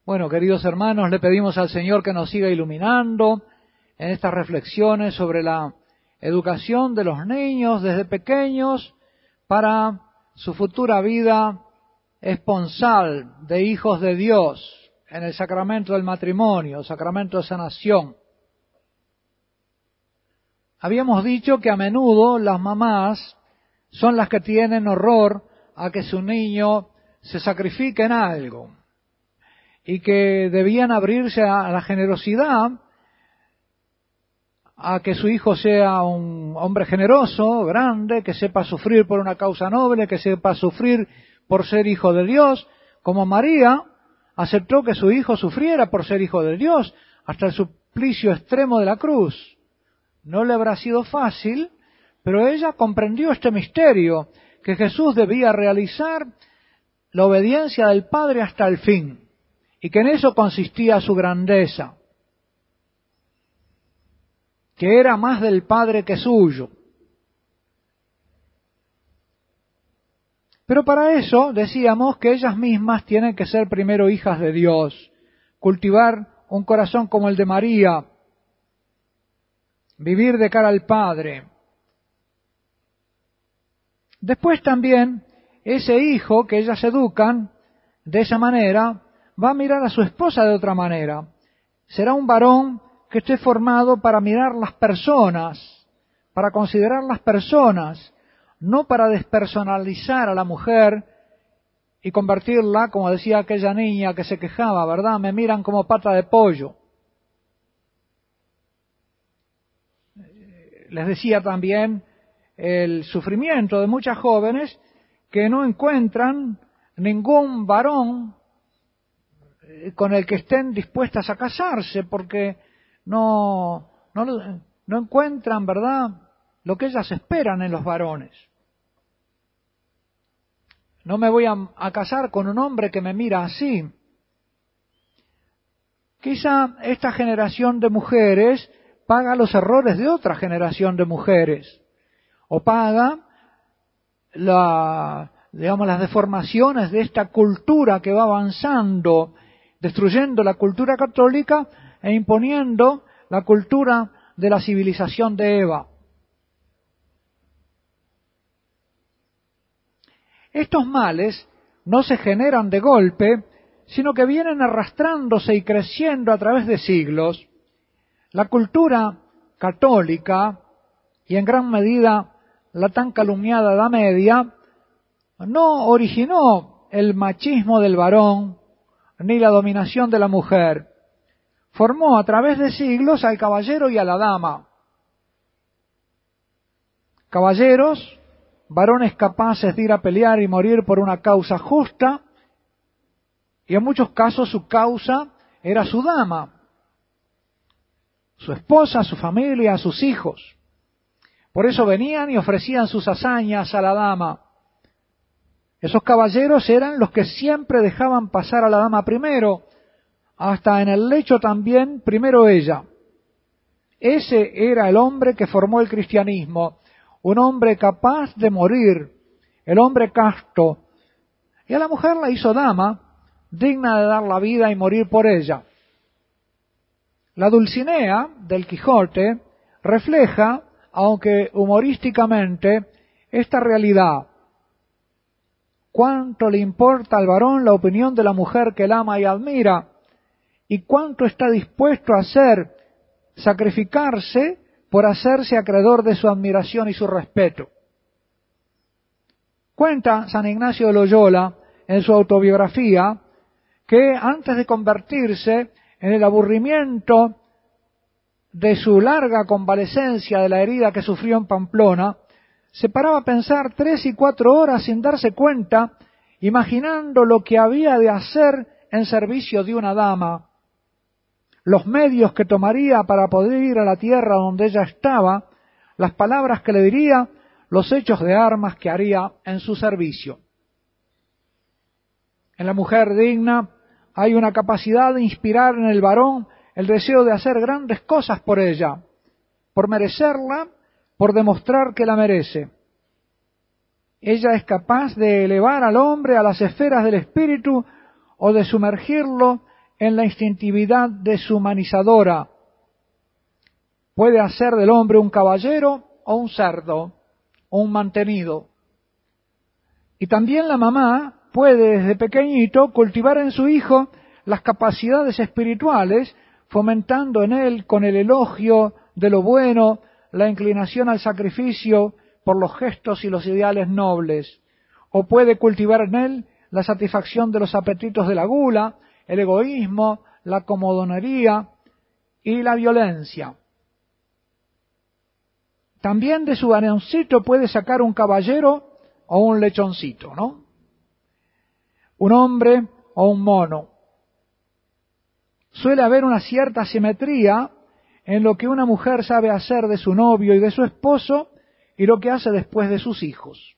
Bueno, queridos hermanos, le pedimos al Señor que nos siga iluminando en estas reflexiones sobre la educación de los niños desde pequeños para su futura vida esponsal de hijos de Dios en el sacramento del matrimonio, sacramento de sanación. Habíamos dicho que a menudo las mamás son las que tienen horror a que su niño se sacrifique en algo y que debían abrirse a la generosidad, a que su hijo sea un hombre generoso, grande, que sepa sufrir por una causa noble, que sepa sufrir por ser hijo de Dios, como María aceptó que su hijo sufriera por ser hijo de Dios hasta el suplicio extremo de la cruz. No le habrá sido fácil, pero ella comprendió este misterio, que Jesús debía realizar la obediencia del Padre hasta el fin, y que en eso consistía su grandeza, que era más del Padre que suyo. Pero para eso decíamos que ellas mismas tienen que ser primero hijas de Dios, cultivar un corazón como el de María, vivir de cara al Padre. Después también, ese hijo que ellas educan de esa manera, va a mirar a su esposa de otra manera. Será un varón que esté formado para mirar las personas, para considerar las personas, no para despersonalizar a la mujer y convertirla, como decía aquella niña que se quejaba, ¿verdad? Me miran como pata de pollo. Les decía también el sufrimiento de muchas jóvenes que no encuentran ningún varón con el que estén dispuestas a casarse porque no encuentran, ¿verdad?, lo que ellas esperan en los varones. No me voy a casar con un hombre que me mira así. Quizá esta generación de mujeres paga los errores de otra generación de mujeres, o paga las deformaciones de esta cultura que va avanzando, destruyendo la cultura católica e imponiendo la cultura de la civilización de Eva. Estos males no se generan de golpe, sino que vienen arrastrándose y creciendo a través de siglos. La cultura católica, y en gran medida la tan calumniada Edad Media, no originó el machismo del varón ni la dominación de la mujer. Formó a través de siglos al caballero y a la dama. Caballeros, varones capaces de ir a pelear y morir por una causa justa, y en muchos casos su causa era su dama, su esposa, su familia, sus hijos. Por eso venían y ofrecían sus hazañas a la dama. Esos caballeros eran los que siempre dejaban pasar a la dama primero, hasta en el lecho también primero ella. Ese era el hombre que formó el cristianismo, un hombre capaz de morir, el hombre casto. Y a la mujer la hizo dama, digna de dar la vida y morir por ella. La Dulcinea del Quijote refleja, aunque humorísticamente, esta realidad. Cuánto le importa al varón la opinión de la mujer que él ama y admira, y cuánto está dispuesto a hacer, sacrificarse por hacerse acreedor de su admiración y su respeto. Cuenta San Ignacio de Loyola en su autobiografía que antes de convertirse en el aburrimiento de su larga convalecencia de la herida que sufrió en Pamplona, se paraba a pensar 3 y 4 horas sin darse cuenta, imaginando lo que había de hacer en servicio de una dama, los medios que tomaría para poder ir a la tierra donde ella estaba, las palabras que le diría, los hechos de armas que haría en su servicio. En la mujer digna hay una capacidad de inspirar en el varón el deseo de hacer grandes cosas por ella, por merecerla, por demostrar que la merece. Ella es capaz de elevar al hombre a las esferas del espíritu o de sumergirlo en la instintividad deshumanizadora. Puede hacer del hombre un caballero o un cerdo, o un mantenido. Y también la mamá puede desde pequeñito cultivar en su hijo las capacidades espirituales, fomentando en él con el elogio de lo bueno, la inclinación al sacrificio por los gestos y los ideales nobles. O puede cultivar en él la satisfacción de los apetitos de la gula, el egoísmo, la comodonería y la violencia. También de su varoncito puede sacar un caballero o un lechoncito, ¿no? Un hombre o un mono. Suele haber una cierta simetría en lo que una mujer sabe hacer de su novio y de su esposo y lo que hace después de sus hijos.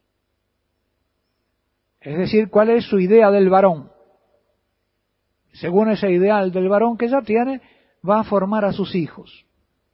Es decir, cuál es su idea del varón. Según ese ideal del varón que ella tiene, va a formar a sus hijos.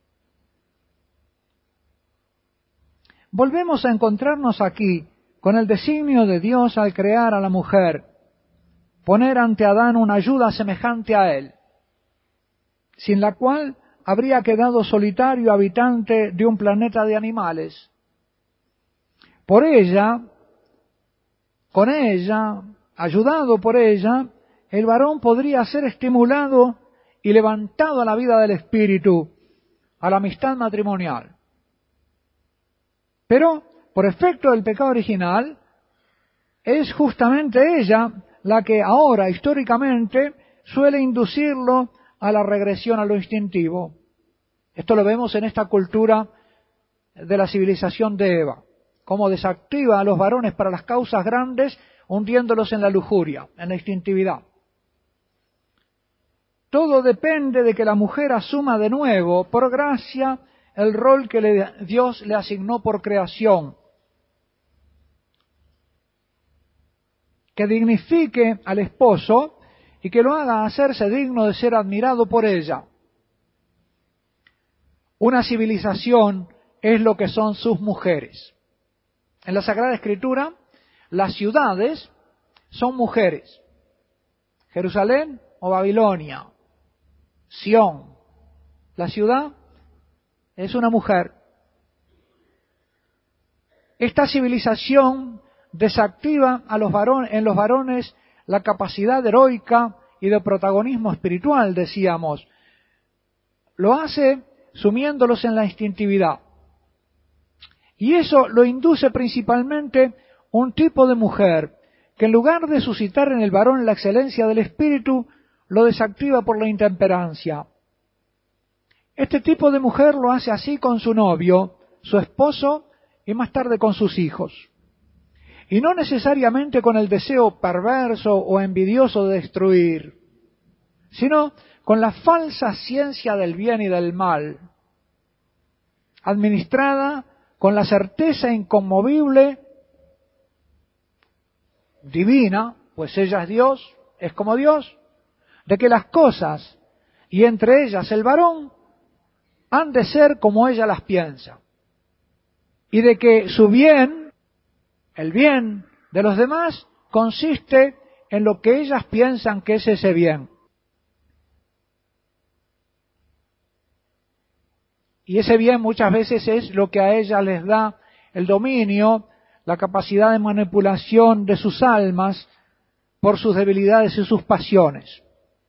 Volvemos a encontrarnos aquí con el designio de Dios al crear a la mujer, poner ante Adán una ayuda semejante a él, sin la cual habría quedado solitario habitante de un planeta de animales. Por ella, con ella, ayudado por ella, el varón podría ser estimulado y levantado a la vida del espíritu, a la amistad matrimonial. Pero, por efecto del pecado original, es justamente ella la que ahora, históricamente, suele inducirlo a la regresión a lo instintivo. Esto lo vemos en esta cultura de la civilización de Eva, cómo desactiva a los varones para las causas grandes, hundiéndolos en la lujuria, en la instintividad. Todo depende de que la mujer asuma de nuevo, por gracia, el rol que Dios le asignó por creación, que dignifique al esposo y que lo haga hacerse digno de ser admirado por ella. Una civilización es lo que son sus mujeres. En la Sagrada Escritura, las ciudades son mujeres. Jerusalén o Babilonia, Sión. La ciudad es una mujer. Esta civilización desactiva a los varones, en los varones la capacidad heroica y de protagonismo espiritual, decíamos. Lo hace sumiéndolos en la instintividad. Y eso lo induce principalmente un tipo de mujer que en lugar de suscitar en el varón la excelencia del espíritu, lo desactiva por la intemperancia. Este tipo de mujer lo hace así con su novio, su esposo y más tarde con sus hijos. Y no necesariamente con el deseo perverso o envidioso de destruir, sino con la falsa ciencia del bien y del mal, administrada con la certeza inconmovible, divina, pues ella es Dios, es como Dios, de que las cosas, y entre ellas el varón, han de ser como ella las piensa, y de que su bien, el bien de los demás, consiste en lo que ellas piensan que es ese bien. Y ese bien muchas veces es lo que a ellas les da el dominio, la capacidad de manipulación de sus almas por sus debilidades y sus pasiones.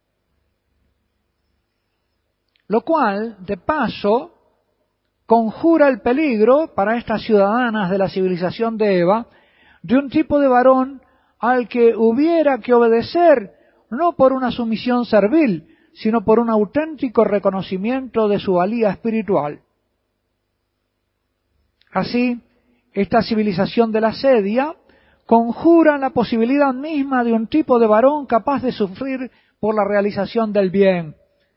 Lo cual, de paso, conjura el peligro para estas ciudadanas de la civilización de Eva de un tipo de varón al que hubiera que obedecer no por una sumisión servil, sino por un auténtico reconocimiento de su valía espiritual. Así, esta civilización de la sedia conjura la posibilidad misma de un tipo de varón capaz de sufrir por la realización del bien.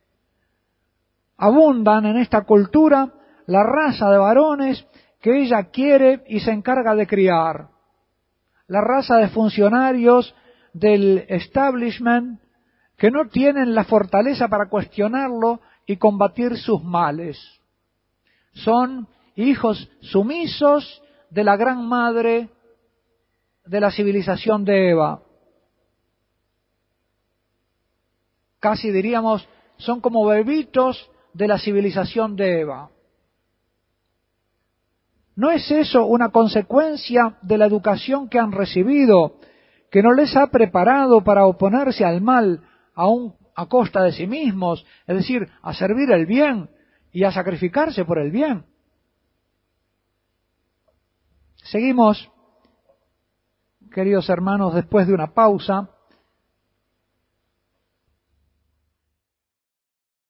Abundan en esta cultura la raza de varones que ella quiere y se encarga de criar. La raza de funcionarios del establishment que no tienen la fortaleza para cuestionarlo y combatir sus males. Son hijos sumisos de la gran madre de la civilización de Eva. casi diríamos, son como bebitos de la civilización de Eva. ¿No es eso una consecuencia de la educación que han recibido, que no les ha preparado para oponerse al mal aún a costa de sí mismos, es decir, a servir el bien y a sacrificarse por el bien? Seguimos, queridos hermanos, después de una pausa.